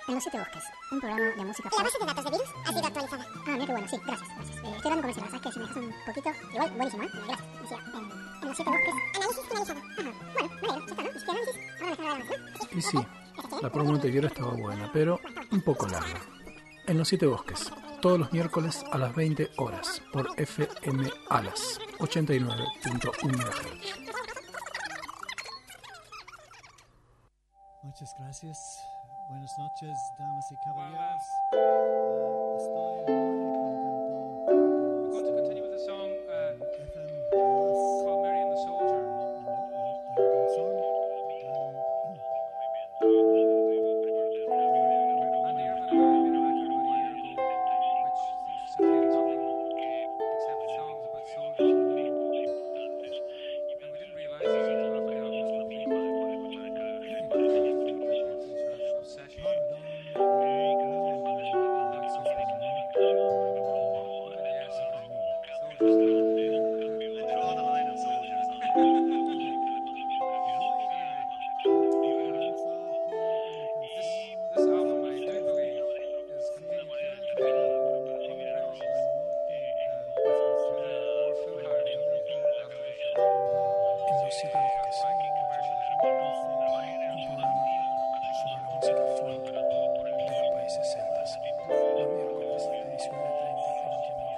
En los 7 bosques, un programa de música. La base de datos de virus ha sido actualizada. Ah, mira qué bueno, sí, gracias. Estoy dando comercial, ¿sabes qué? Si me dejas un poquito, igual, buenísimo, Gracias. Decía, en los 7 bosques. Análisis finalizado. Ajá, bueno, me alegro, ya está, ¿no? Hiciste análisis, ahora me dejas grabar, ¿no? Y sí, la promo anterior estaba buena, pero un poco larga. En los 7 bosques, todos los miércoles a las 20 horas, por FM Alas, 89.1 MHz. Muchas gracias. Buenas noches, damas y caballeros. Estoy muy We're going to continue with the song FM called Mary and the Soldier. Andy Irvine and I made a record about a year ago, which contained nothing except songs about soldiers. And we didn't realise this until after the album was complete. Obsession. Draw the line on soldiers. This album, I do believe, is contained En los 7 bosques, un programa sobre la música folk de los países celtas. Los miércoles de 19:30 en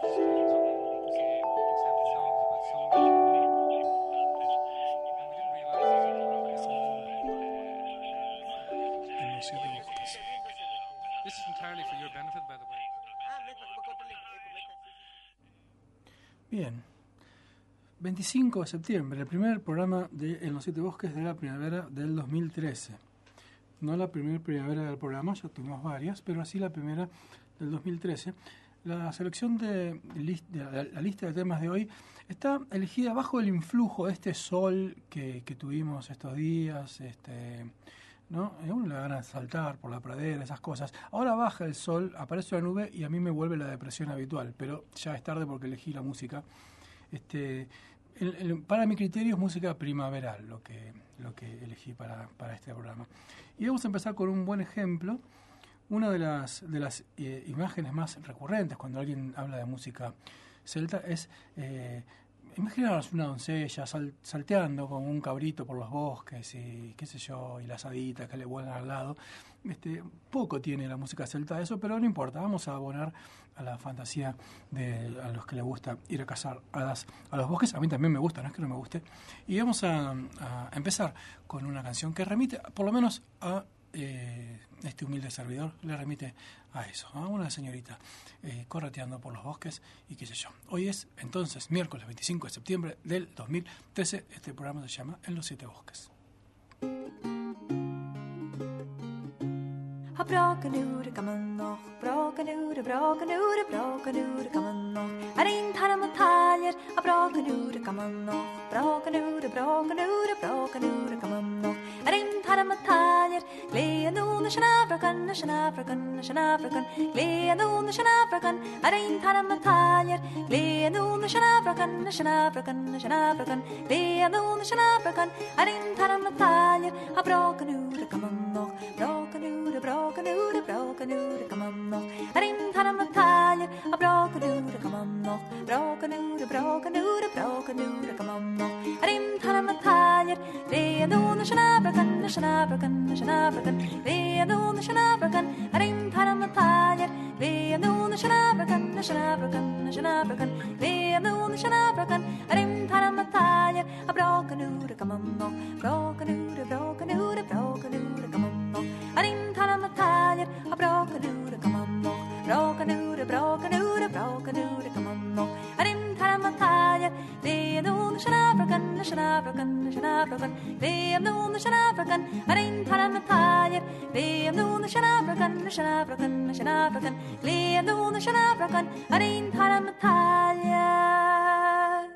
En los 7 bosques. This is entirely for your benefit, by the way. Bien. 25 de septiembre, el primer programa de En los 7 bosques de la primavera del 2013. No la primera primavera del programa, ya tuvimos varias, pero así la primera del 2013. La selección de la lista de temas de hoy está elegida bajo el influjo de este sol que tuvimos estos días, ¿no? A uno le da ganas de saltar por la pradera, esas cosas. Ahora baja el sol, aparece una nube y a mí me vuelve la depresión habitual, pero ya es tarde porque elegí la música. Para mi criterio es música primaveral lo que elegí para este programa. Y vamos a empezar con un buen ejemplo. Una de las imágenes más recurrentes cuando alguien habla de música celta es imaginaros una doncella salteando con un cabrito por los bosques y qué sé yo, y la asadita que le vuelan al lado. Poco tiene la música celta eso, pero no importa, vamos a abonar a la fantasía a los que les gusta ir a cazar hadas a los bosques. A mí también me gusta, no es que no me guste. Y vamos a empezar con una canción que remite por lo menos a este humilde servidor, le remite a eso, a una señorita correteando por los bosques y qué sé yo. Hoy es entonces miércoles 25 de septiembre del 2013. Este programa se llama En los 7 bosques. Brakanure kaman nog, brakanure, brakanure, brakanure kaman nog. Arin taramataljer, brakanure kaman nog, brakanure, brakanure, brakanure kaman nog. Arin taramataljer, leanune shanavrakan, shanavrakan, shanavrakan, leanune shanavrakan. Arin taramataljer, leanune shanavrakan, shanavrakan, shanavrakan, leanune shanavrakan. Arin taramataljer, brakanure kaman nog, brakanure, brakanure, brakanure kaman nog. Arin taramataljer, brakanure kaman nog, brakanure, brakanure, brakanure kaman nog. Arin taramataljer, leanune shanavrakan, shanavrakan, shanavrakan, leanune shanavrakan. Arin taramataljer, leanune shanavrakan, shanavrakan, shanavrakan, leanune shanavrakan. Arin taramataljer, brakanure kaman nog, brakanure, brakanure, brakanure kaman nog. Arin taramataljer, brakanure kaman nog, brakanure, brakanure, brakanure kaman nog. Arin taramataljer, leanune shanavrakan, shanavrakan, shanavrakan, leanune shanavrakan. Arin taramataljer, leanune shanavrakan, shanavrakan, shanavrakan, leanune shanavrakan. Arin taramataljer.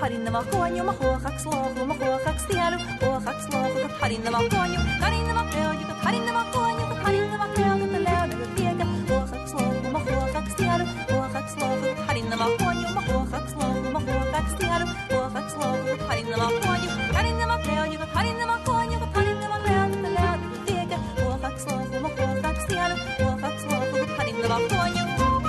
harin ma konyo ma hochak sloch ma hochak stialu hochak sloch harin ma konyo harin ma preo you harin ma konyo harin ma preo the loud the vega hochak sloch ma hochak stialu hochak sloch harin ma konyo ma hochak sloch ma hochak stialu hochak sloch harin ma konyo harin ma preo you harin ma konyo harin ma preo the loud the vega hochak sloch ma hochak stialu hochak sloch harin ma konyo.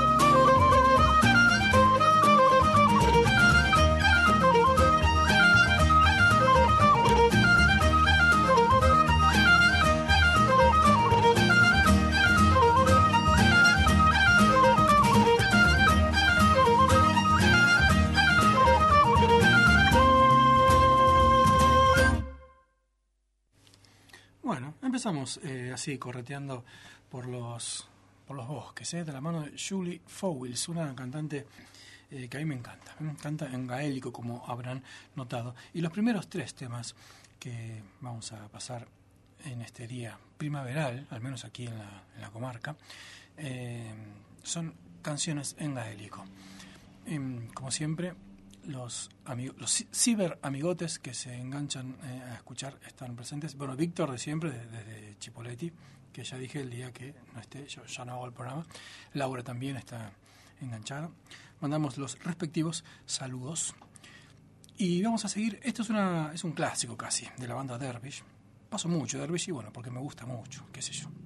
Bueno, empezamos así, correteando por los bosques, de la mano de Julie Fowles, una cantante que a mí me encanta. Canta en gaélico, como habrán notado. Y los primeros 3 temas que vamos a pasar en este día primaveral, al menos aquí en la comarca, son canciones en gaélico. Como siempre, los ciberamigotes que se enganchan a escuchar están presentes. Bueno, Víctor de siempre, desde Chipoleti, que ya dije el día que no esté, yo ya no hago el programa. Laura también está enganchada. Mandamos los respectivos saludos. Y vamos a seguir. Esto es un clásico casi de la banda Dervish. Paso mucho Dervish y bueno, porque me gusta mucho, qué sé yo.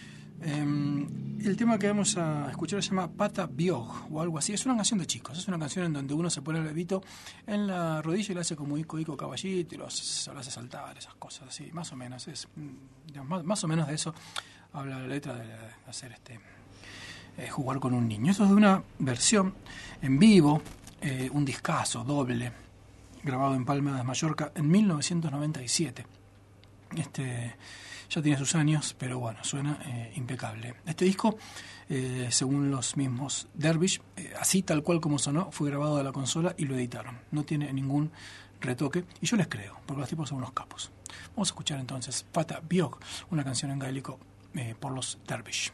El tema que vamos a escuchar se llama Pata Biog o algo así. Es una canción de chicos, es una canción en donde uno se pone el dedito en la rodilla y le hace como ico caballito y lo hace saltar, esas cosas así, más o menos. Más o menos de eso habla la letra, de hacer jugar con un niño. Esto es de una versión en vivo, un discazo doble grabado en Palma de Mallorca en 1997. Ya tiene sus años, pero bueno, suena impecable. Este disco, según los mismos Dervish, así tal cual como sonó, fue grabado de la consola y lo editaron. No tiene ningún retoque, y yo les creo, porque los tipos son unos capos. Vamos a escuchar entonces Pata Biog, una canción en gaélico por los Dervish.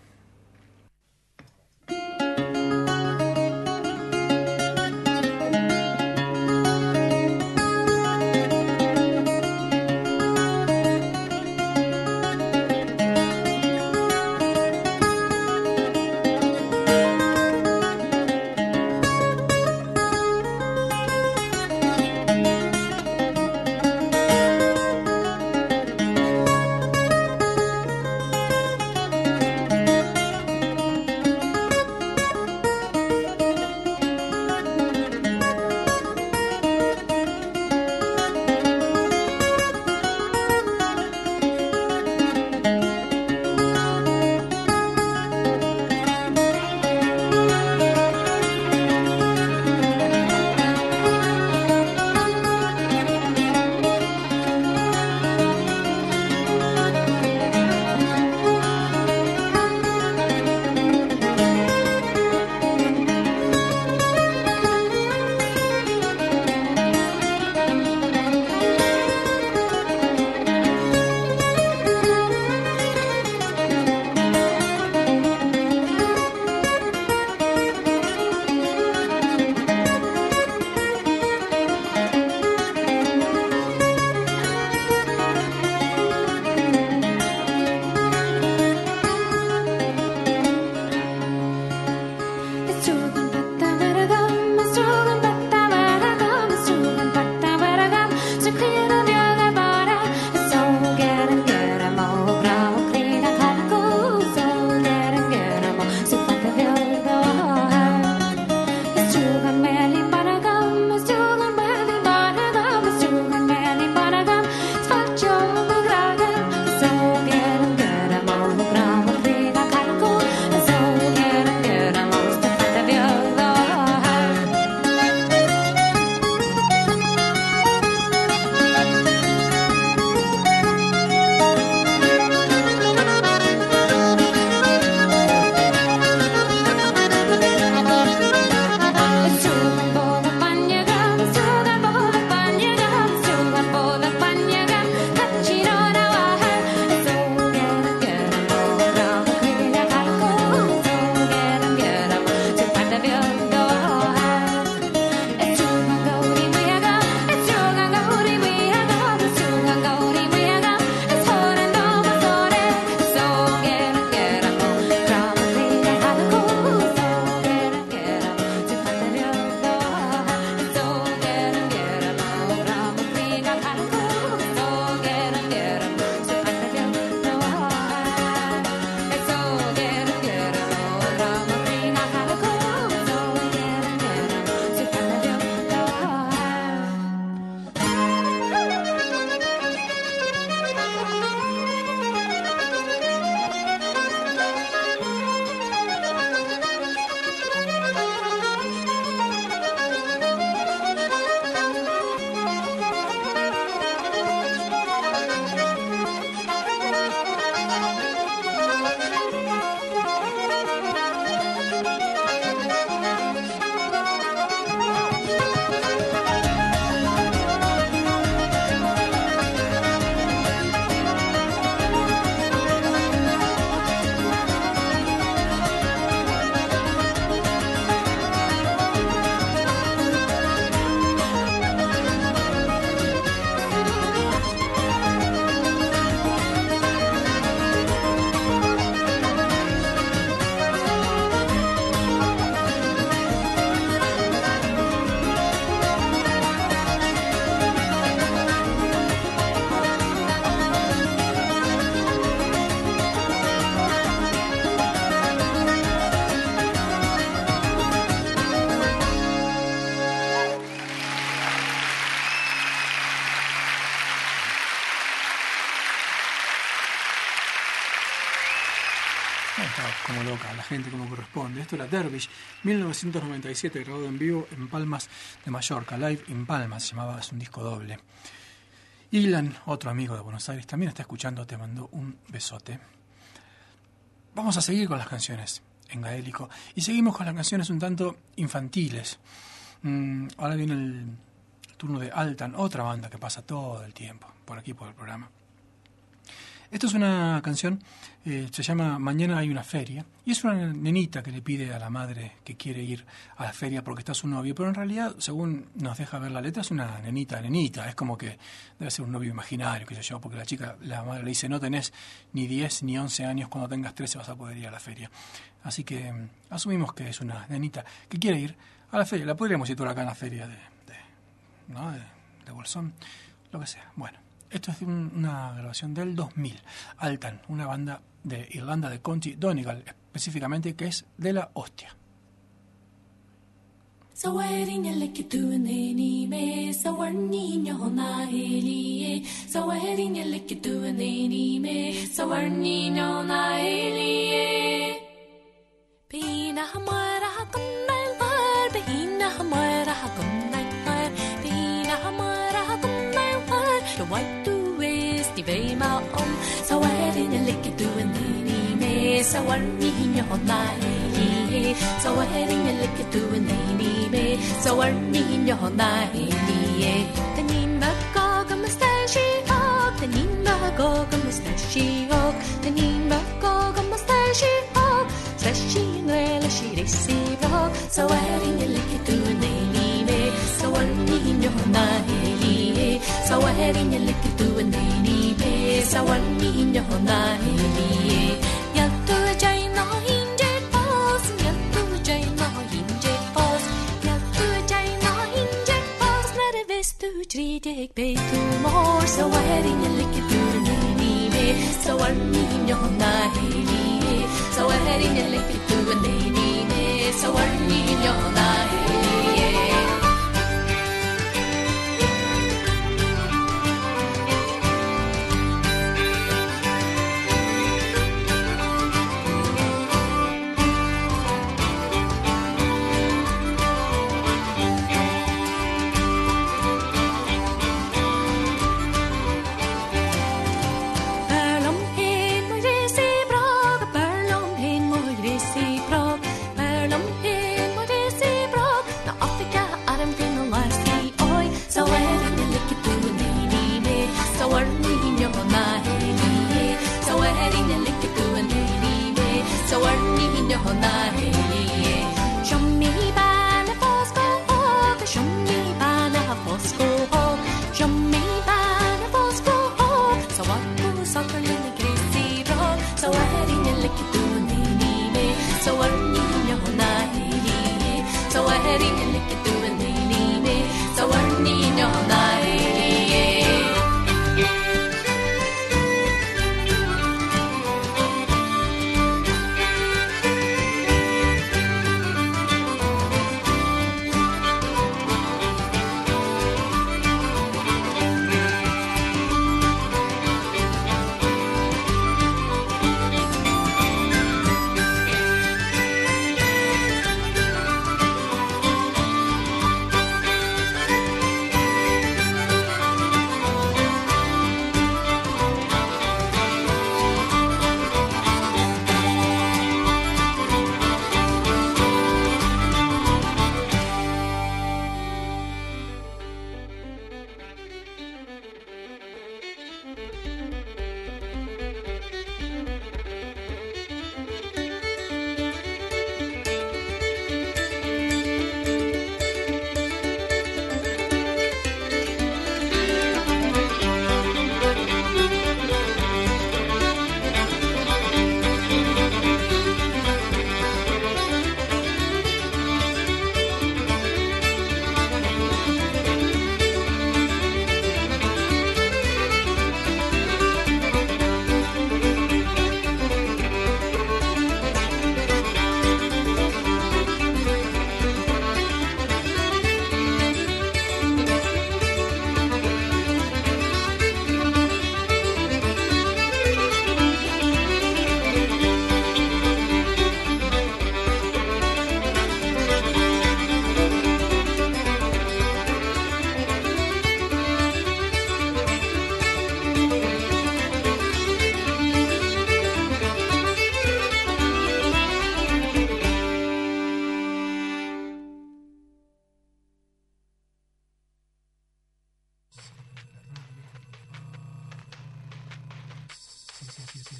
como loca, la gente como corresponde. Esto era Dervish, 1997, grabado en vivo en Palmas de Mallorca, Live in Palmas, se llamaba, es un disco doble. Ilan, otro amigo de Buenos Aires, también está escuchando, te mandó un besote. Vamos a seguir con las canciones en gaélico y seguimos con las canciones un tanto infantiles. Ahora viene el turno de Altan, otra banda que pasa todo el tiempo por aquí, por el programa. Esto es una canción, se llama Mañana hay una feria, y es una nenita que le pide a la madre que quiere ir a la feria porque está su novio, pero en realidad, según nos deja ver la letra, es una nenita, es como que debe ser un novio imaginario, qué sé yo, porque la madre le dice, no tenés ni 10 ni 11 años, cuando tengas 13 vas a poder ir a la feria. Así que asumimos que es una nenita que quiere ir a la feria. La podríamos situar acá en la feria de Bolsón, lo que sea. Bueno. Esto es una grabación del 2000. Altan, una banda de Irlanda de County Donegal, específicamente, que es de la hostia. Về mà ông sao ai đi nhận lịch cái tuổi này đi mê sao anh đi nhỏ này đi sao ai đi nhận lịch cái tuổi này đi mê sao anh đi nhỏ này đi ta nhìn mà có cái mustache hawk ta nhìn mà có cái mustache hawk ta nhìn mà có cái mustache hawk mustache người là chỉ để xì hawk sao ai đi nhận lịch cái tuổi này đi mê sao anh đi nhỏ này đi sao ai đi nhận lịch cái tuổi này sao anh đi nhỏ này nhặt tôi chạy nó in jet post nhặt tôi chạy nó in jet post nhặt tôi chạy nó in jet post när det visst du tre deg be tu mor sao ai đi nhận lịch cái tuổi này đi về sao anh đi nhỏ này đi sao ai đi nhận lịch cái tuổi này đi về sao anh đi nhỏ này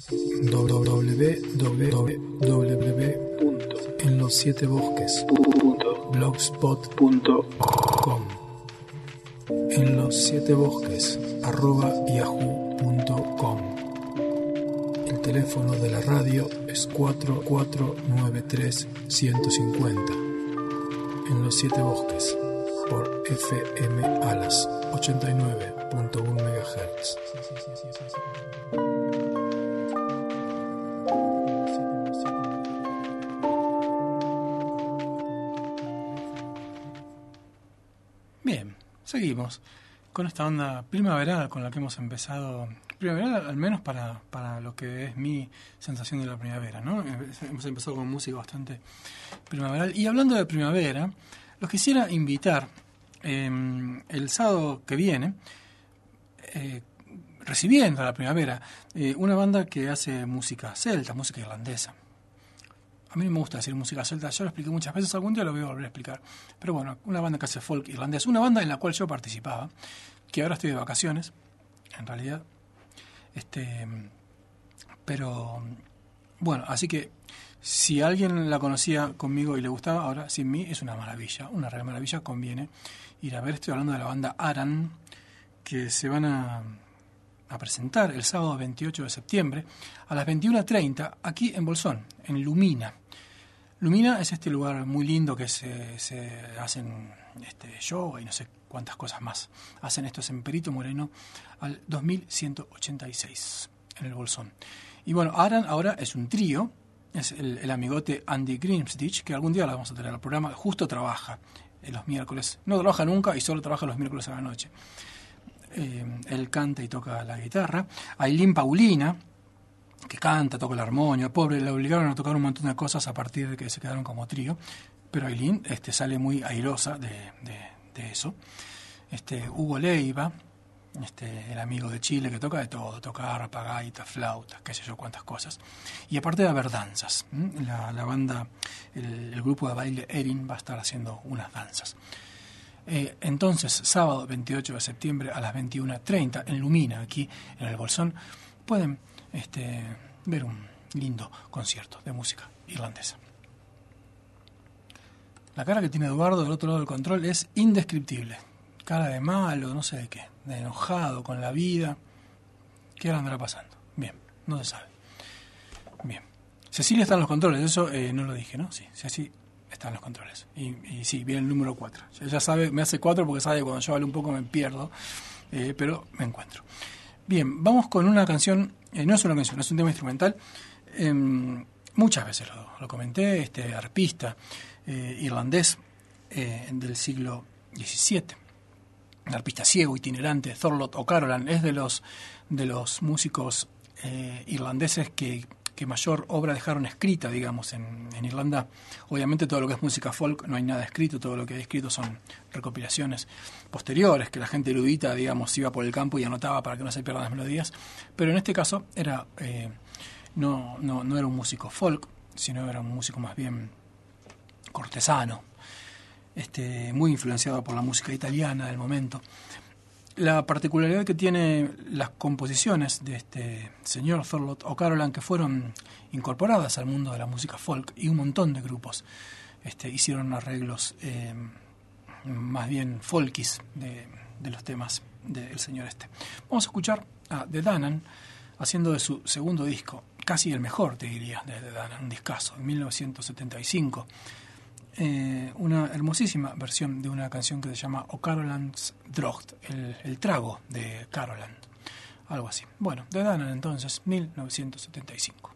www.enlosietebosques.blogspot.com enlosietebosques@yahoo.com. El teléfono de la radio es 4493-150. En los 7 bosques por FM Alas 89.1 MHz. Bien, seguimos con esta onda primaveral con la que hemos empezado. Primaveral, al menos para lo que es mi sensación de la primavera, ¿no? Hemos empezado con música bastante primaveral. Y hablando de primavera, los quisiera invitar el sábado que viene, recibiendo a la primavera, una banda que hace música celta, música irlandesa. A mí no me gusta decir música celta, yo lo expliqué muchas veces, algún día lo voy a volver a explicar. Pero bueno, una banda que hace folk irlandés, una banda en la cual yo participaba, que ahora estoy de vacaciones, en realidad. Pero bueno, así que si alguien la conocía conmigo y le gustaba, ahora sin mí es una maravilla, una real maravilla. Conviene ir a ver. Estoy hablando de la banda Aran, que se van a presentar el sábado 28 de septiembre a las 21:30 aquí en Bolsón, en Lumina. Lumina es este lugar muy lindo que se hacen yoga y no sé cuántas cosas más. Hacen esto en Perito Moreno al 2186 en el Bolsón. Y bueno, Aran ahora es un trío, es el amigote Andy Grimstitch, que algún día lo vamos a tener al programa. Justo trabaja los miércoles, no trabaja nunca y solo trabaja los miércoles a la noche. Él canta y toca la guitarra. Ailín Paulina, que canta, toca el armonio. Pobre, le obligaron a tocar un montón de cosas a partir de que se quedaron como trío, pero Ailín sale muy airosa de eso. Hugo Leiva, el amigo de Chile, que toca de todo, toca arpa, gaita, flauta, qué sé yo cuántas cosas. Y aparte de haber danzas, la banda, el grupo de baile Erin va a estar haciendo unas danzas. Entonces, sábado 28 de septiembre a las 21:30 en Lumina, aquí en el Bolsón, pueden ver un lindo concierto de música irlandesa. La cara que tiene Eduardo del otro lado del control es indescriptible. Cara de malo, no sé de qué, de enojado con la vida. ¿Qué le andará pasando? Bien, no se sabe. Bien. Cecilia está en los controles, eso no lo dije, ¿no? Sí, Cecilia está en los controles. Y sí, viene el número 4. Ella sabe, me hace 4 porque sabe que cuando yo hablo un poco me pierdo, pero me encuentro. Bien, vamos con una canción, no es una canción, es un tema instrumental. Muchas veces lo comenté, arpista irlandés del siglo XVII, un arpista ciego, itinerante, Thorlot O'Carolan, es de los músicos irlandeses que mayor obra dejaron escrita, digamos, en Irlanda. Obviamente todo lo que es música folk no hay nada escrito, todo lo que hay escrito son recopilaciones posteriores, que la gente erudita, digamos, iba por el campo y anotaba para que no se pierdan las melodías, pero en este caso era no era un músico folk, sino era un músico más bien cortesano, muy influenciado por la música italiana del momento. La particularidad que tiene las composiciones de este señor Thorlot O'Carolan, que fueron incorporadas al mundo de la música folk, y un montón de grupos hicieron arreglos más bien folkis de los temas del señor Vamos a escuchar a The Danann haciendo de su segundo disco, casi el mejor, te diría, de The Danann, un discazo, en 1975. Una hermosísima versión de una canción que se llama O'Carolan's Draught, el trago de Carolan, algo así. Bueno, The Danann entonces, 1975.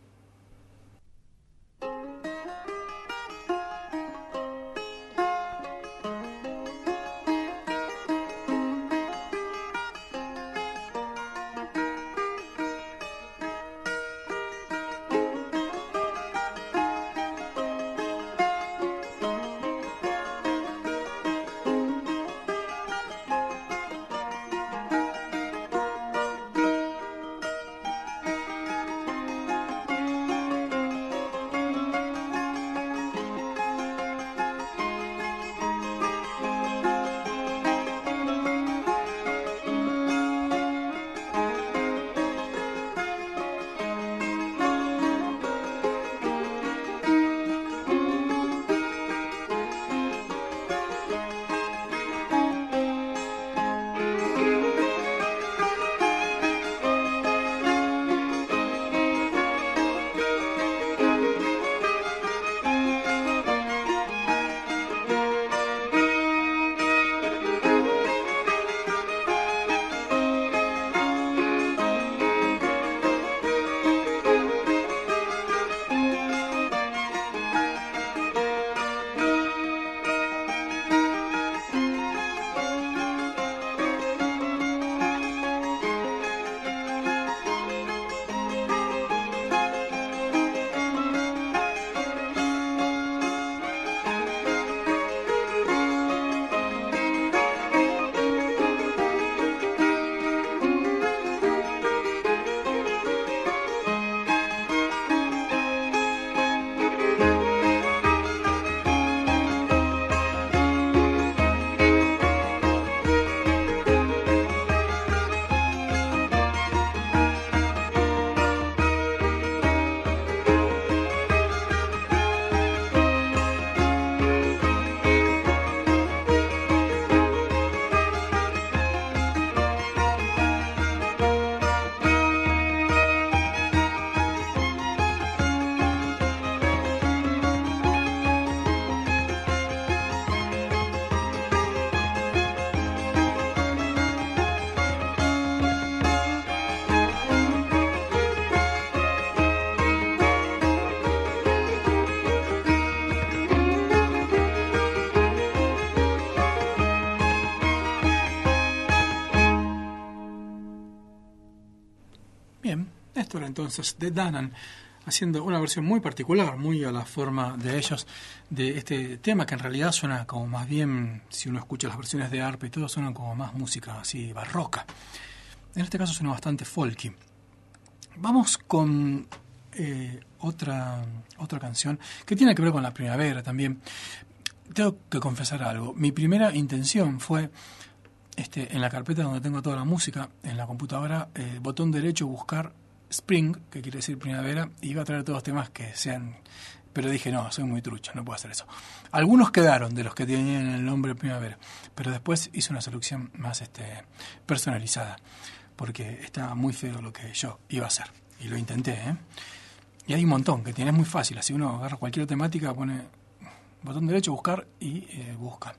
Esto era entonces The Danan, haciendo una versión muy particular, muy a la forma de ellos, de este tema que en realidad suena como más bien, si uno escucha las versiones de arpa y todo, suena como más música así barroca. En este caso suena bastante folky. Vamos con otra canción que tiene que ver con la primavera también. Tengo que confesar algo. Mi primera intención fue, en la carpeta donde tengo toda la música, en la computadora, botón derecho, buscar Spring, que quiere decir primavera, y iba a traer todos los temas que sean... Pero dije, no, soy muy trucho, no puedo hacer eso. Algunos quedaron de los que tenían el nombre primavera, pero después hice una selección más personalizada, porque estaba muy feo lo que yo iba a hacer. Y lo intenté, ¿eh? Y hay un montón, que tiene, es muy fácil. Así uno agarra cualquier temática, pone botón derecho, buscar, y busca.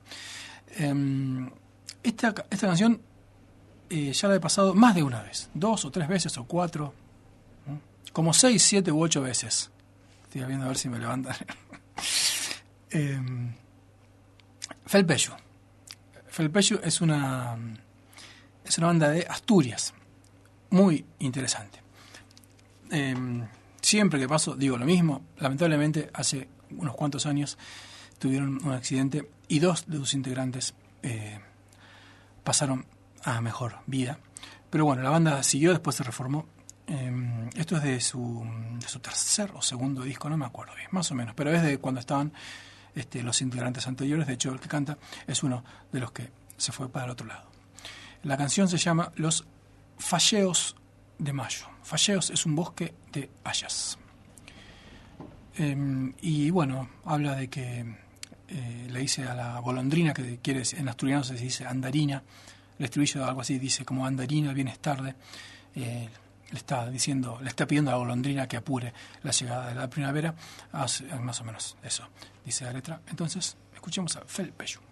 Esta canción ya la he pasado más de una vez. 2 o 3 veces o 4. Como 6, 7 u 8 veces. Estoy viendo a ver si me levantan. Felpeyu. Felpeyu es una banda de Asturias. Muy interesante. Siempre que paso digo lo mismo. Lamentablemente hace unos cuantos años tuvieron un accidente y 2 de sus integrantes pasaron a mejor vida. Pero bueno, la banda siguió, después se reformó. Esto es de su tercer o segundo disco, no me acuerdo bien, más o menos, pero es de cuando estaban los integrantes anteriores. De hecho, el que canta es uno de los que se fue para el otro lado. La canción se llama Los Falleos de Mayo. Falleos es un bosque de hayas. Y bueno, habla de que le dice a la golondrina, que quiere, en asturiano se dice andarina, el estribillo algo así dice como andarina, vienes tarde. Le está pidiendo a la golondrina que apure la llegada de la primavera. Más o menos eso dice la letra. Entonces, escuchemos a Felpeyu.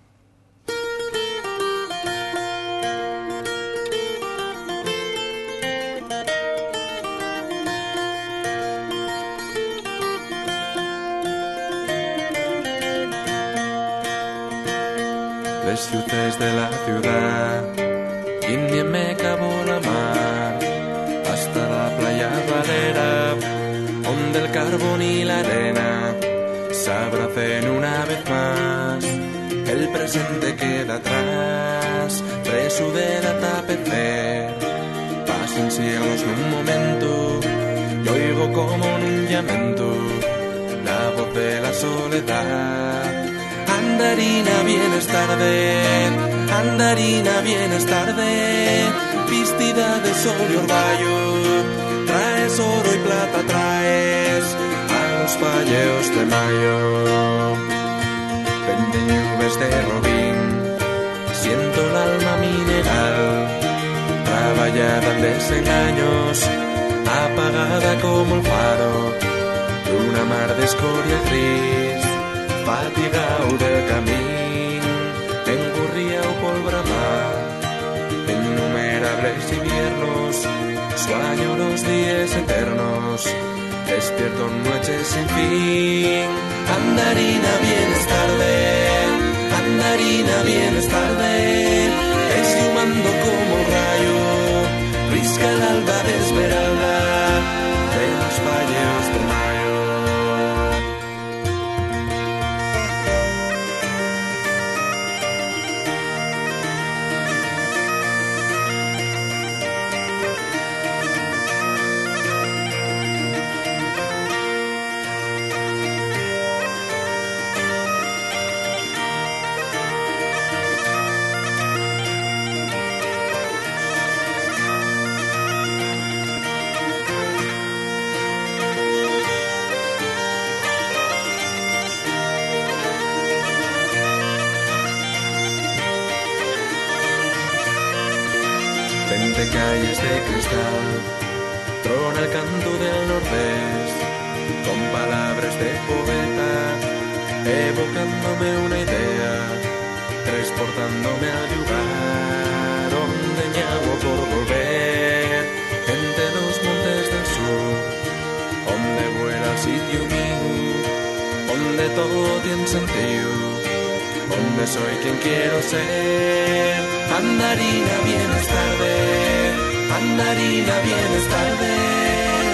Les ciutats de la ciudad, India me acabó la mar, hasta la playa Valera, donde el carbón y la arena se abracen una vez más. El presente queda atrás, preso del atapecer. Pasan siglos en un momento, y oigo como en un llamento la voz de la soledad. Andarina, vienes tarde, andarina, vienes tarde, vestida de sol y orvallo, traes oro y plata, traes a los falleos de mayo. Venden nubes de robín, siento el alma mineral, traballada en desengaños, apagada como el faro de una mar de escoria gris. Fatigao del camín, engurriao por bramar, innumerables inviernos, sueño los días eternos, despierto en noches sin fin. Andarina, vienes tarde, andarina, vienes tarde, exhumando como un rayo, risca el alba de esmeralda de los falleos de mayo. Calles de cristal, trona el canto del nordés, con palabras de poeta, evocándome una idea, transportándome al lugar donde ñago por volver, entre los montes del sur, donde vuela el sitio mío, donde todo tiene sentido, donde soy quien quiero ser. Andarina, vienes tarde, andarina, vienes tarde,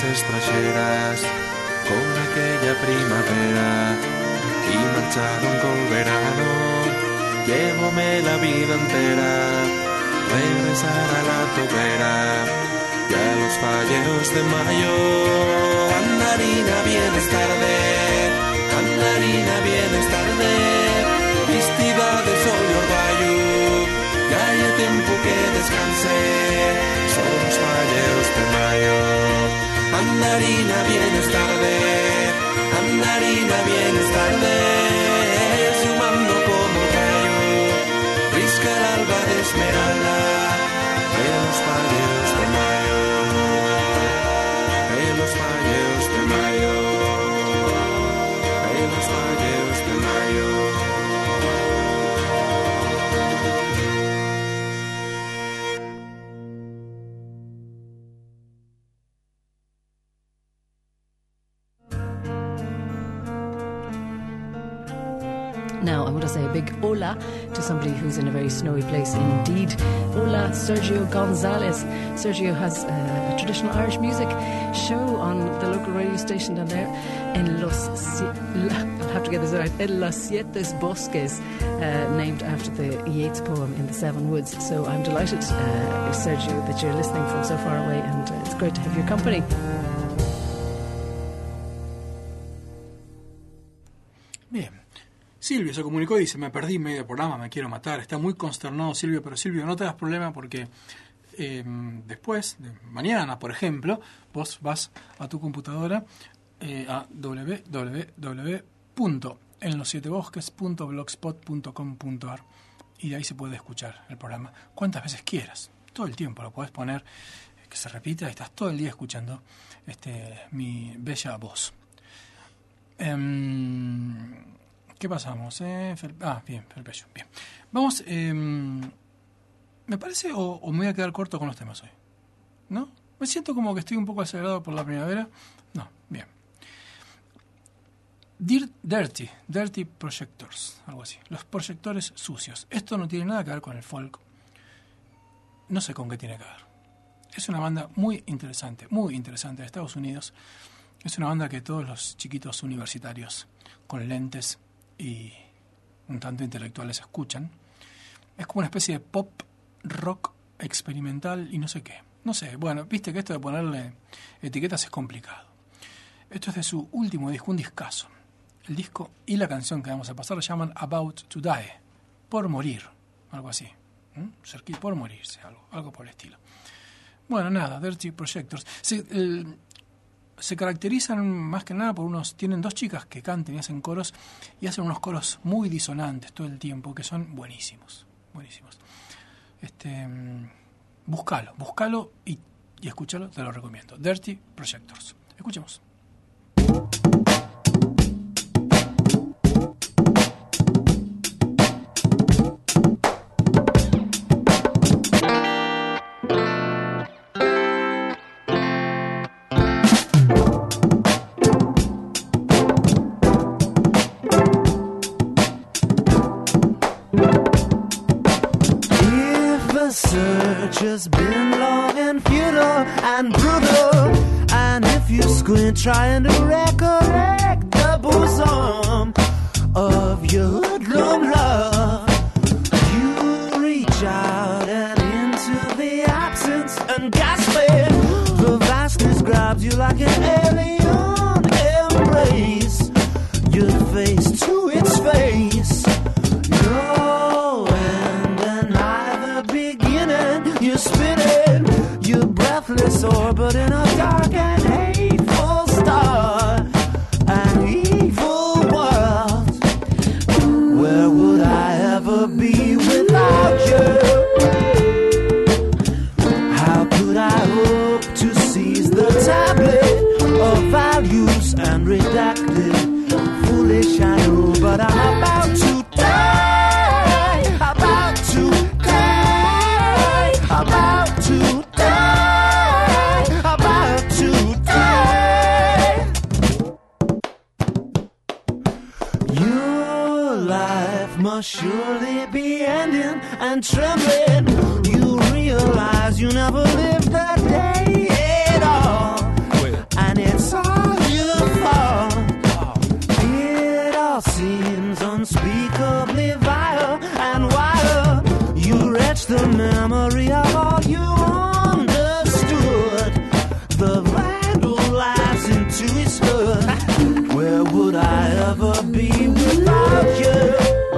extranjeras con aquella primavera y marcharon col verano. Llévome la vida entera, regresar a la tobera y a los falleros de mayo. Andarina, vienes tarde, andarina, vienes tarde, vestida de sol y orvallo, ya hay tiempo que descanse, son los falleros de mayo. Andarina, vienes tarde, andarina, vienes tarde, sumando como rayo, risca el alba de esmeralda, de los falleros de mayo, de los falleros de mayo, de los falleros de mayo. Now, I want to say a big hola to somebody who's in a very snowy place indeed. Hola, Sergio Gonzalez. Sergio has a traditional Irish music show on the local radio station down there in I'll have to get this right, en Los Siete Bosques, named after the Yeats poem in the Seven Woods. So I'm delighted, Sergio, that you're listening from so far away, and it's great to have your company. Bien. Silvio se comunicó y dice: me perdí medio programa, me quiero matar. Está muy consternado Silvio, pero Silvio, no te das problema porque después, mañana por ejemplo, vos vas a tu computadora a www.enlosietebosques.blogspot.com.ar y de ahí se puede escuchar el programa cuantas veces quieras, todo el tiempo lo puedes poner, que se repita, y estás todo el día escuchando mi bella voz. ¿Qué pasamos? Bien, Felpeyo. Bien. Vamos, me parece, o me voy a quedar corto con los temas hoy. ¿No? Me siento como que estoy un poco acelerado por la primavera. No, bien. Dirty Projectors, algo así. Los proyectores sucios. Esto no tiene nada que ver con el folk. No sé con qué tiene que ver. Es una banda muy interesante de Estados Unidos. Es una banda que todos los chiquitos universitarios con lentes y un tanto intelectuales escuchan. Es como una especie de pop rock experimental y no sé qué. No sé, bueno, viste que esto de ponerle etiquetas es complicado. Esto es de su último disco, un discazo. El disco y la canción que vamos a pasar lo llaman About to Die, por morir, algo así. Por morirse, algo por el estilo. Bueno, nada, Dirty Projectors. Se caracterizan más que nada por tienen dos chicas que cantan y hacen coros, y hacen unos coros muy disonantes todo el tiempo, que son buenísimos. Búscalo y escúchalo, te lo recomiendo. Dirty Projectors. Escuchemos. Has been long and futile and brutal, and if you squint trying to recollect the bosom of your hoodlum love, you reach out and into the absence and gasping, the vastness grabs you like an alien embrace, your face to its face. No end and neither beginning. You're spinning, you're breathless orbit in a dark and hateful star, an evil world. Where would I ever be without you? How could I hope to seize the tablet of values and redact it? Foolish I know, but I'm about to die, about to die, about to die, about to die. Your life must surely be ending and trembling. You realize you never lived that day at all, is her. Where would I ever be without you?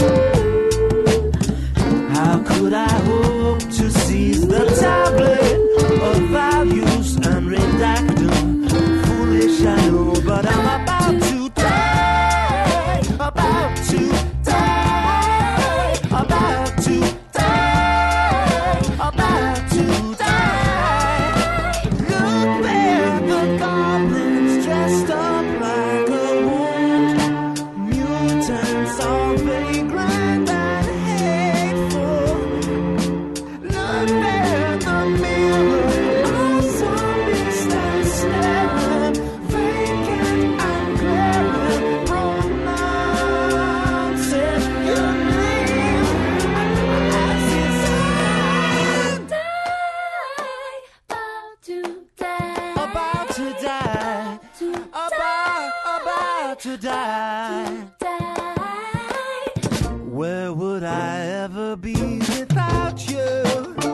How could I hope to seize the tablet of values and redact them? Foolish, I know, but I'm about to die. About to die. About to die. About to die. Look where the goblins dressed up like a wound. Mutants all vagrant and hateful. Look where the mirror of zombies stand staring, vacant and glaring, pronouncing your name as it's about to die, about to die. Where would I ever be without you?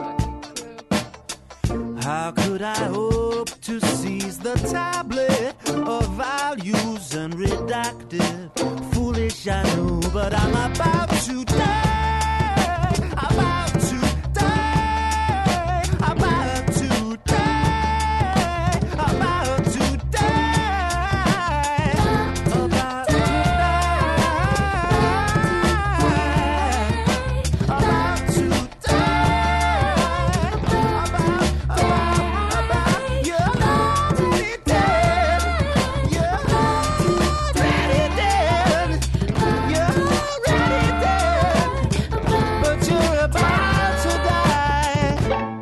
How could I hope to seize the tablet of values and redact it? Foolish, I know, but I'm about to die. About to die. About to die. About to die. About to die. About to die. You're already dead. You're already dead. You're already dead. But you're about to die.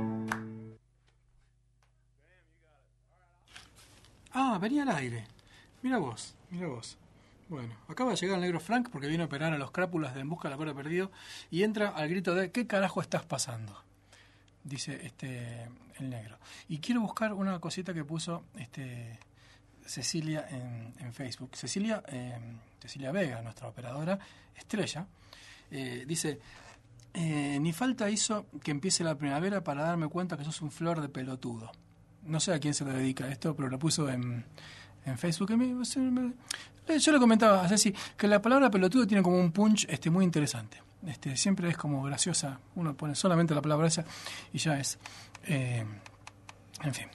Ah, venía al aire. Mira vos, mira vos. Bueno, acaba de llegar el negro Frank porque viene a operar a los crápulas de En Busca del Acuerdo Perdido y entra al grito de ¿qué carajo estás pasando? Dice el negro. Y quiero buscar una cosita que puso Cecilia en Facebook. Cecilia Vega, nuestra operadora estrella, dice: ni falta hizo que empiece la primavera para darme cuenta que sos un flor de pelotudo. No sé a quién se lo dedica esto, pero lo puso en Facebook. Yo le comentaba a Ceci que la palabra pelotudo tiene como un punch muy interesante. Siempre es como graciosa. Uno pone solamente la palabra esa y ya es. En fin.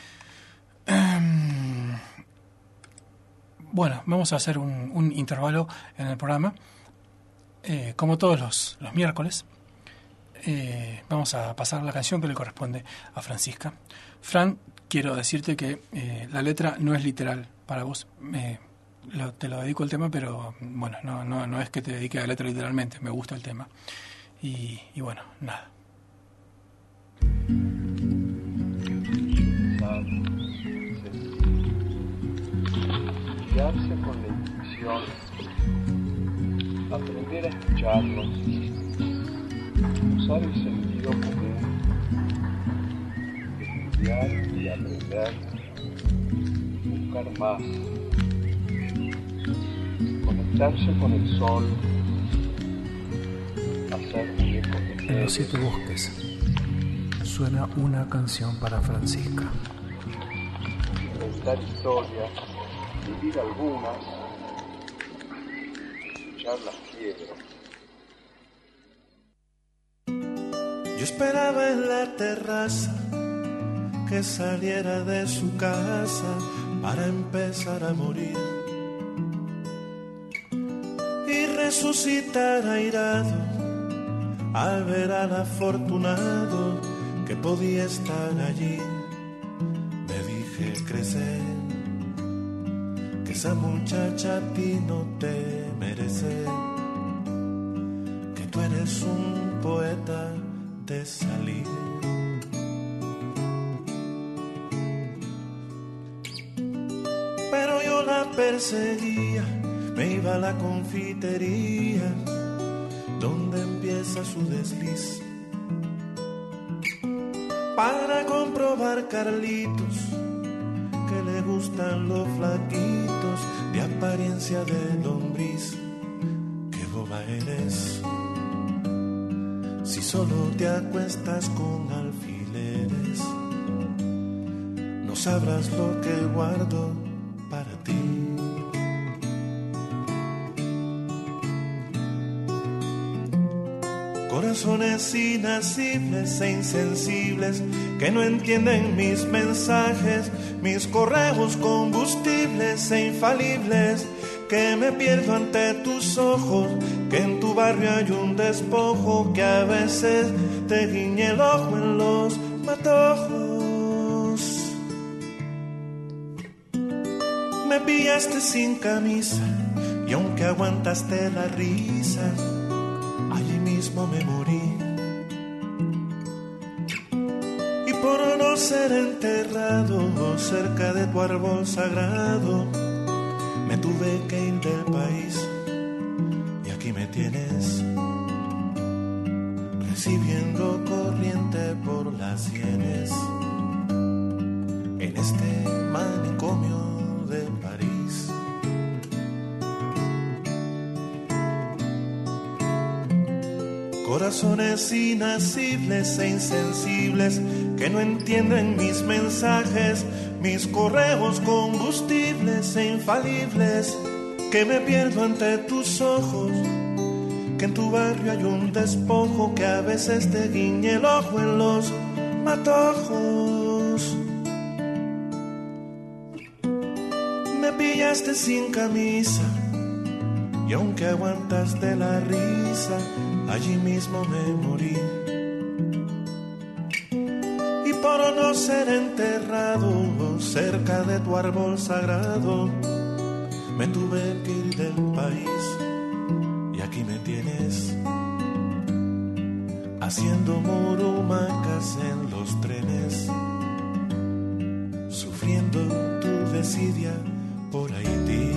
Bueno, vamos a hacer un intervalo en el programa. Como todos los miércoles, vamos a pasar la canción que le corresponde a Francisca. Fran, quiero decirte que la letra no es literal para vos. Te lo dedico el tema, pero bueno, no es que te dedique a la letra literalmente. Me gusta el tema. Y bueno, nada. Guiarse con la intuición, aprender a escucharlos, usar el sentido común, estudiar y aprender, buscar más, conectarse con el sol, hacer muñecos de En los 7 bosques suena una canción para Francisca. inventar historias, vivir algunas, escuchar las piedras. Yo esperaba en la terraza que saliera de su casa para empezar a morir y resucitar airado al ver al afortunado que podía estar allí. Me dije, crecer, que esa muchacha a ti no te merece, que tú eres un poeta de salir. Pero yo la perseguía, me iba a la confitería donde empieza su desliz para comprobar Carlitos que le gustan los flaquitos de apariencia de lombriz. Qué boba eres si solo te acuestas con alfileres. No sabrás lo que guardo para ti. Haití. Corazones inasibles e insensibles que no entienden mis mensajes, mis correos combustibles e infalibles, que me pierdo ante tus ojos, que en tu barrio hay un despojo que a veces te guiñe el ojo en los matojos. Me pillaste sin camisa y aunque aguantaste la risa, allí mismo me morí. Y por no ser enterrado cerca de tu árbol sagrado, me tuve que ir del país y aquí me tienes, recibiendo corriente por las sienes, en este manicomio de París. Corazones inasibles e insensibles que no entienden mis mensajes, mis correos combustibles e infalibles, que me pierdo ante tus ojos, que en tu barrio hay un despojo que a veces te guiñe el ojo en los matojos. Me pillaste sin camisa y aunque aguantaste la risa, allí mismo me morí. Y por no ser enterrado cerca de tu árbol sagrado, me tuve que ir del país y aquí me tienes, haciendo murumacas en los trenes, sufriendo tu desidia por Haití.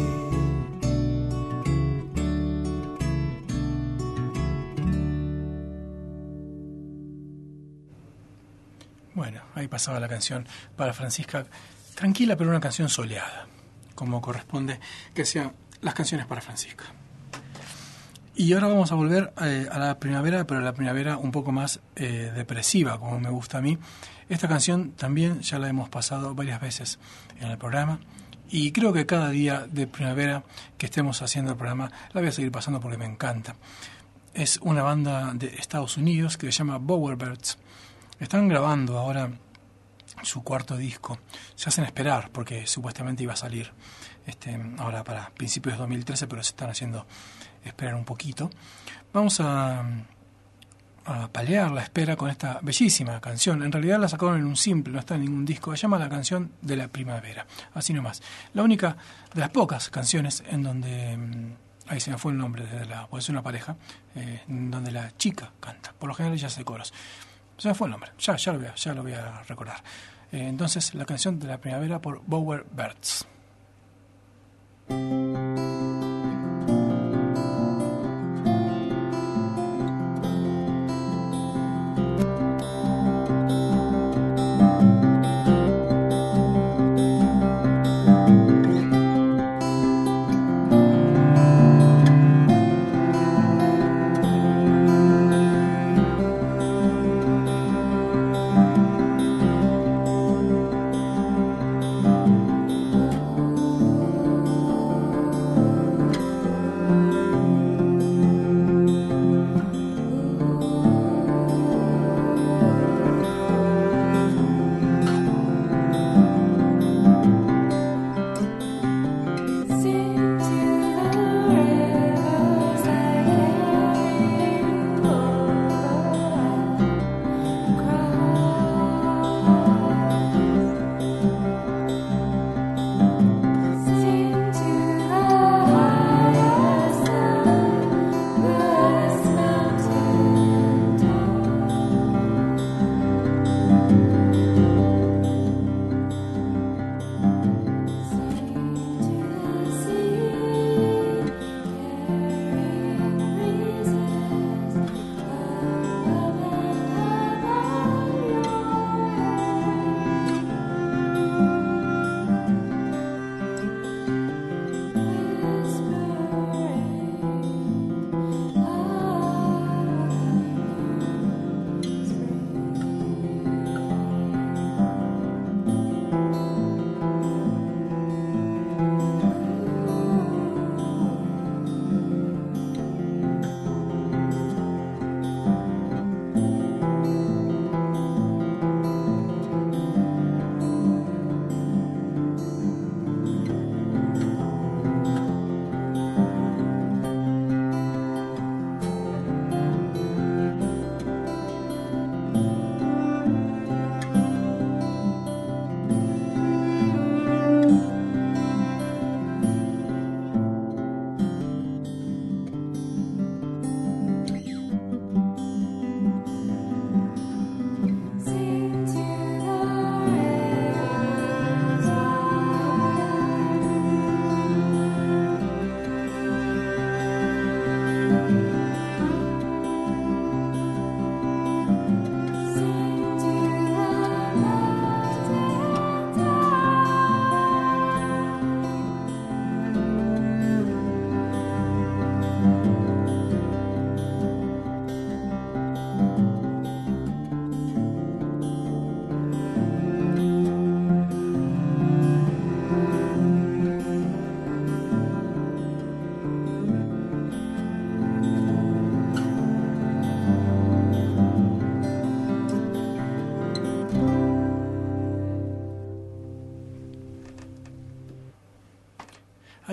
Bueno, ahí pasaba la canción para Francisca, tranquila pero una canción soleada, como corresponde que sean las canciones para Francisca. Y ahora vamos a volver a la primavera, pero a la primavera un poco más depresiva, como me gusta a mí. Esta canción también ya la hemos pasado varias veces en el programa y creo que cada día de primavera que estemos haciendo el programa la voy a seguir pasando porque me encanta. Es una banda de Estados Unidos que se llama Bowerbirds. Están grabando ahora su cuarto disco. Se hacen esperar porque supuestamente iba a salir ahora para principios de 2013, pero se están haciendo esperar un poquito. Vamos a paliar la espera con esta bellísima canción. En realidad la sacaron en un simple, no está en ningún disco. Se llama La Canción de la Primavera, así nomás. La única de las pocas canciones en donde... ahí se me fue el nombre, pues es una pareja, donde la chica canta. Por lo general ella hace coros. Se me fue el nombre, ya lo voy a recordar. Entonces, La Canción de la Primavera por Bowerbirds.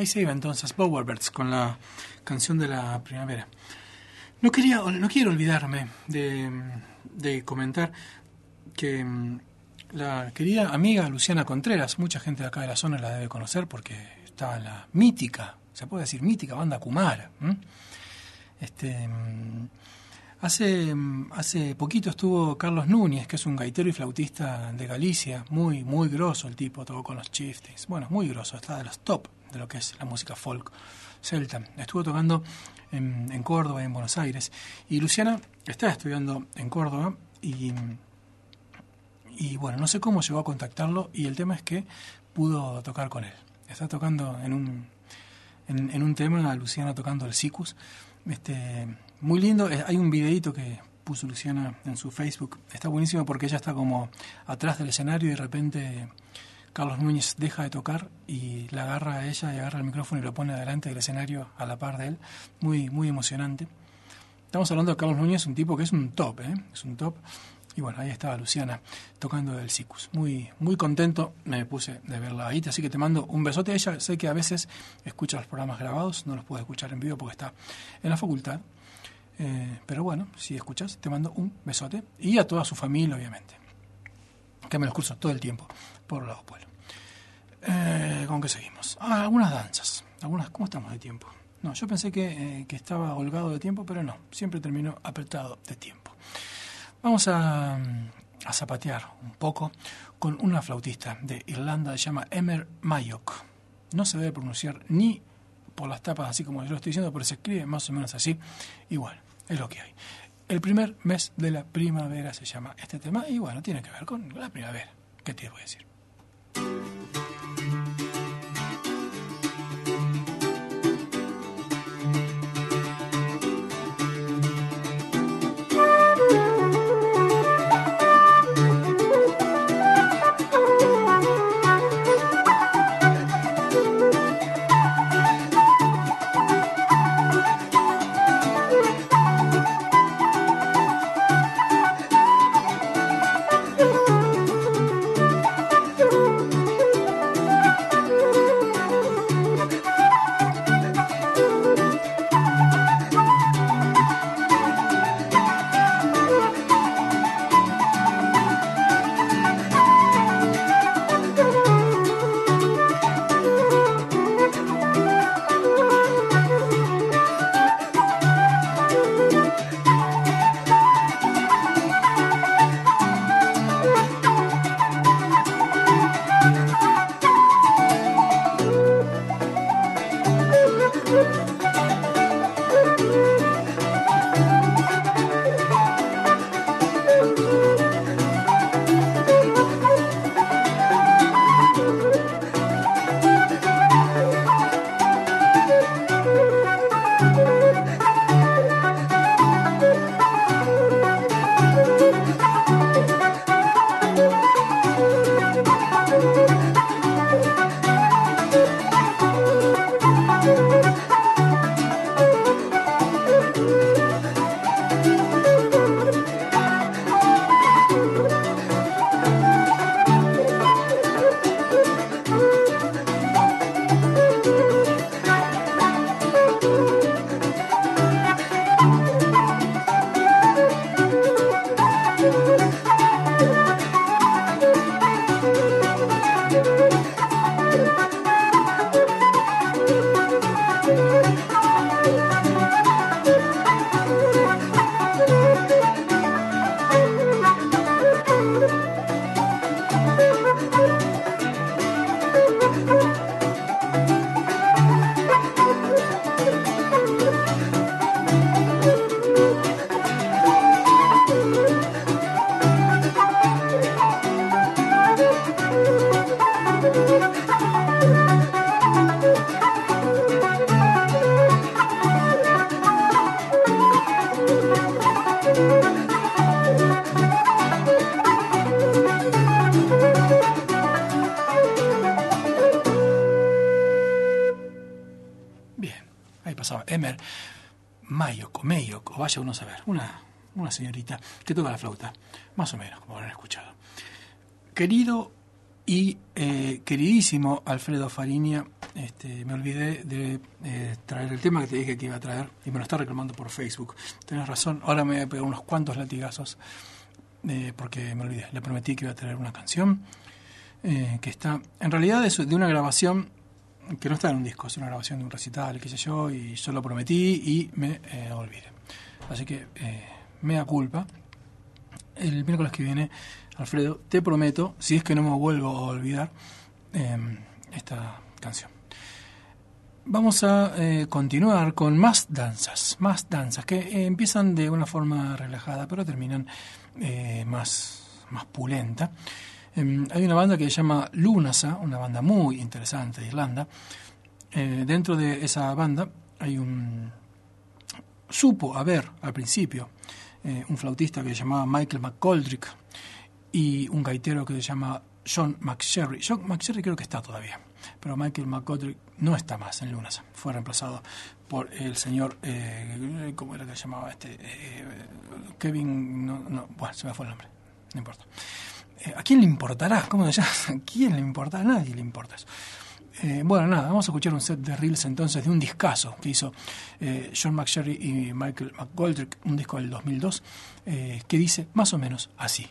ahí se iba entonces Bowerbirds con la canción de la primavera. No quiero olvidarme de comentar que la querida amiga Luciana Contreras, mucha gente de acá de la zona la debe conocer porque está en la mítica, se puede decir mítica, banda Kumara. Hace poquito estuvo Carlos Núñez, que es un gaitero y flautista de Galicia, muy grosso el tipo, tocó con los Chieftains, bueno, muy grosso, está de los top de lo que es la música folk celta. Estuvo tocando en Córdoba y en Buenos Aires, y Luciana está estudiando en Córdoba, y bueno, no sé cómo llegó a contactarlo, y el tema es que pudo tocar con él. Está tocando en un tema, Luciana tocando el Sikus, muy lindo. Hay un videíto que puso Luciana en su Facebook, está buenísimo porque ella está como atrás del escenario y de repente Carlos Núñez deja de tocar y la agarra a ella y agarra el micrófono y lo pone delante del escenario a la par de él, muy emocionante. Estamos hablando de Carlos Núñez, un tipo que es un top, es un top. Y bueno, ahí estaba Luciana tocando el Sikus. Muy contento me puse de verla ahí, así que te mando un besote. Ella sé que a veces escucha los programas grabados, no los puede escuchar en vivo porque está en la facultad. Pero bueno, si escuchas, te mando un besote. Y a toda su familia, obviamente, que me los curso todo el tiempo por Lado Pueblo. ¿Con qué seguimos? Algunas danzas. ¿Cómo estamos de tiempo? No, yo pensé que estaba holgado de tiempo, pero no, siempre termino apretado de tiempo. Vamos a zapatear un poco con una flautista de Irlanda, se llama Emer Mayock. No se debe pronunciar ni por las tapas así como yo lo estoy diciendo, pero se escribe más o menos así. Y bueno, es lo que hay. El primer mes de la primavera se llama este tema, y bueno, tiene que ver con la primavera. ¿Qué te voy a decir? Emer Mayock, o vaya uno a saber, una señorita que toca la flauta, más o menos, como habrán escuchado. Querido Y queridísimo Alfredo Fariña, me olvidé de traer el tema que te dije que iba a traer y me lo está reclamando por Facebook. Tenés razón, ahora me voy a pegar unos cuantos latigazos porque me olvidé. Le prometí que iba a traer una canción que está, en realidad es de una grabación que no está en un disco, es una grabación de un recital, qué sé yo, y yo lo prometí y me olvidé. Así que mea culpa. El miércoles que viene, Alfredo, te prometo, si es que no me vuelvo a olvidar, esta canción. Vamos a continuar con más danzas que empiezan de una forma relajada, pero terminan más pulenta. Hay una banda que se llama Lunasa, una banda muy interesante de Irlanda. Dentro de esa banda hay supo haber al principio un flautista que se llamaba Michael McGoldrick y un gaitero que se llama John McSherry. John McSherry creo que está todavía, pero Michael McGoldrick no está más en Lunasa. Fue reemplazado por el señor, ¿cómo era que se llamaba? Kevin, bueno, se me fue el nombre, no importa. ¿A quién le importará? ¿Cómo se llama? ¿A quién le importa? A nadie le importa eso. Bueno, nada, vamos a escuchar un set de reels entonces de un discazo que hizo John McSherry y Michael McGoldrick, un disco del 2002, que dice más o menos así.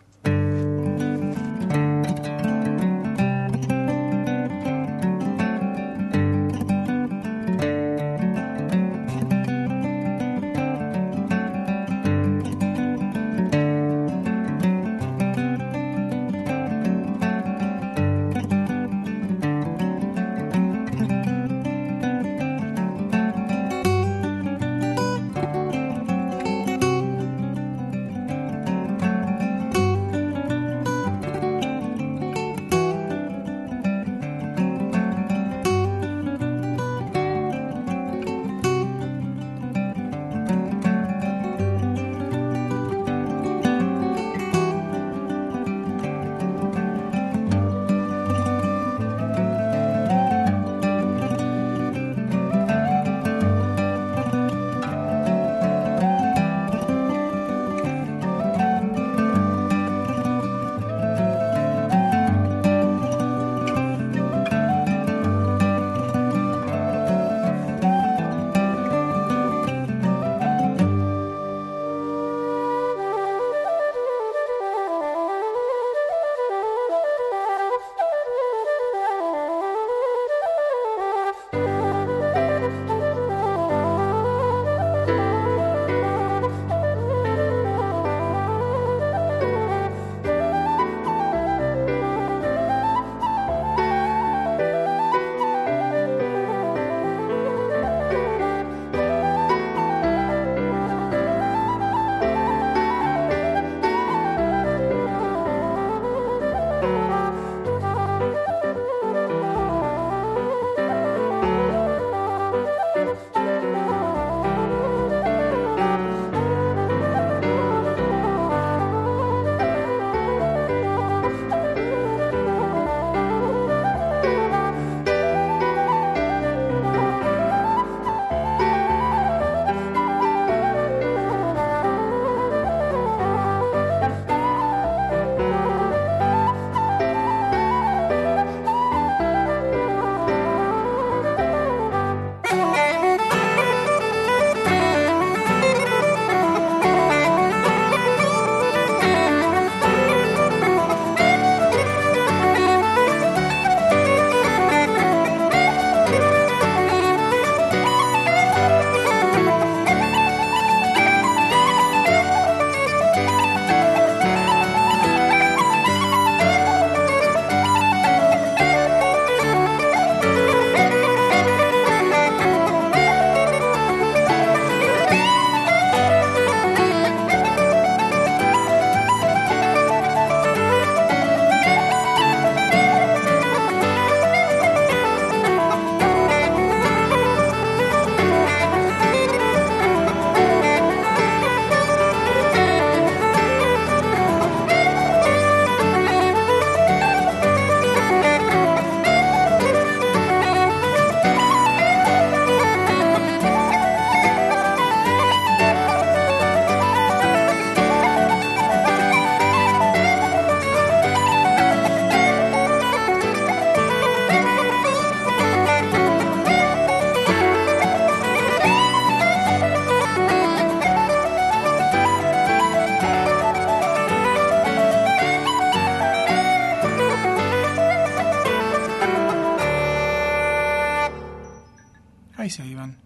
Ahí se iban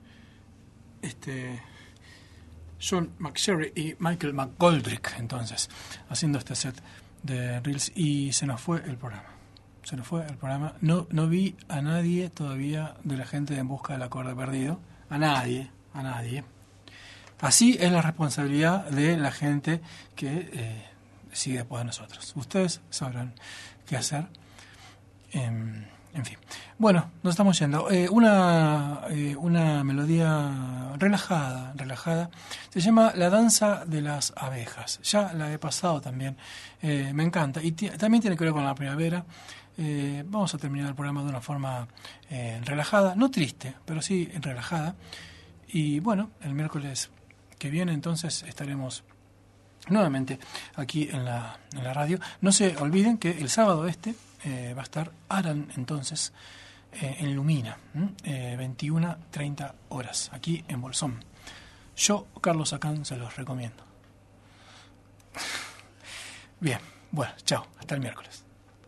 John McSherry y Michael McGoldrick, entonces, haciendo este set de reels, y se nos fue el programa. No vi a nadie todavía de la gente de En Busca del Acorde Perdido. A nadie. Así es la responsabilidad de la gente que sigue después de nosotros. Ustedes sabrán qué hacer. En fin. Bueno, nos estamos yendo. Una melodía relajada. Se llama La Danza de las Abejas. Ya la he pasado también. Me encanta. Y también tiene que ver con la primavera. Vamos a terminar el programa de una forma relajada. No triste, pero sí relajada. Y bueno, el miércoles que viene entonces estaremos nuevamente aquí en la radio. No se olviden que el sábado va a estar Aran entonces en Lumina, 21:30 horas, aquí en Bolsón. Yo, Carlos Acán, se los recomiendo. Bien, bueno, chao, hasta el miércoles.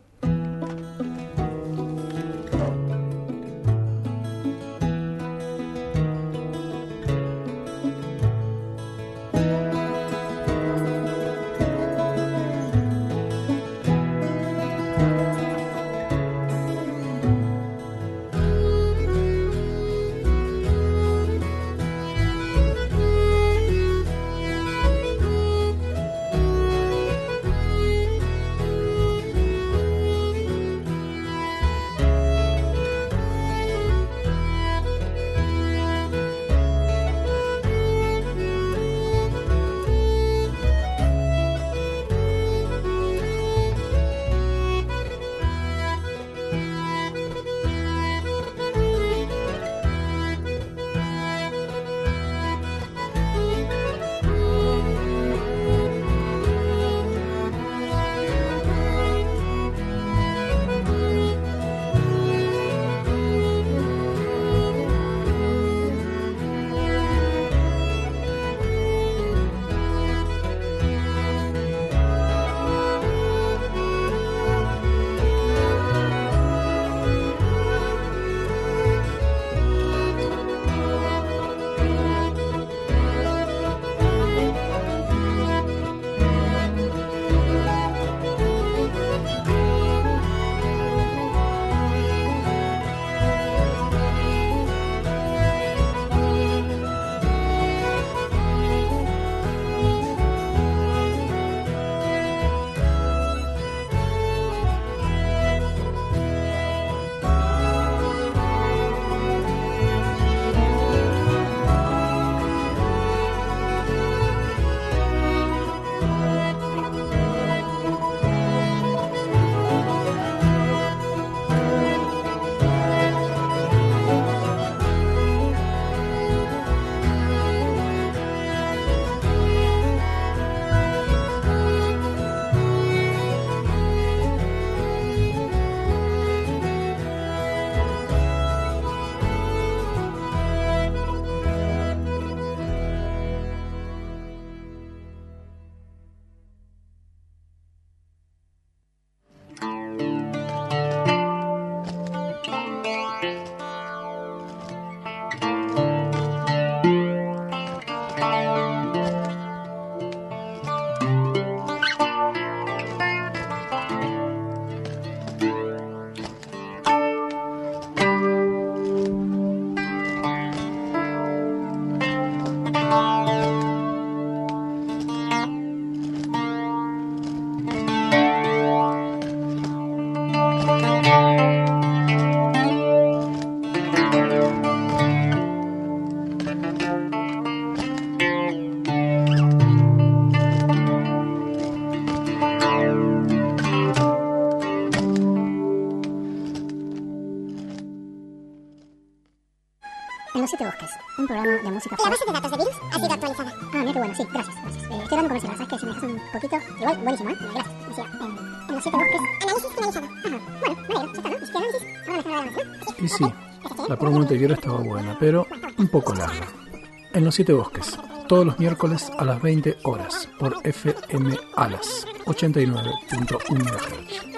En los 7 bosques, un programa de música. La base de datos de virus ha sido actualizada. Mira qué bueno, sí, gracias. Estoy dando comercial, ¿sabes qué? Si me dejas un poquito, igual, buenísimo, gracias. Decía, en los 7 bosques. Análisis finalizado. Bueno, me alegro, ya está, ¿no? ¿Y qué análisis? Ahora me dejan la Y sí, la promo anterior estaba buena, pero un poco larga. En los 7 bosques, todos los miércoles a las 20 horas, por FM Alas, 89.1 MHz.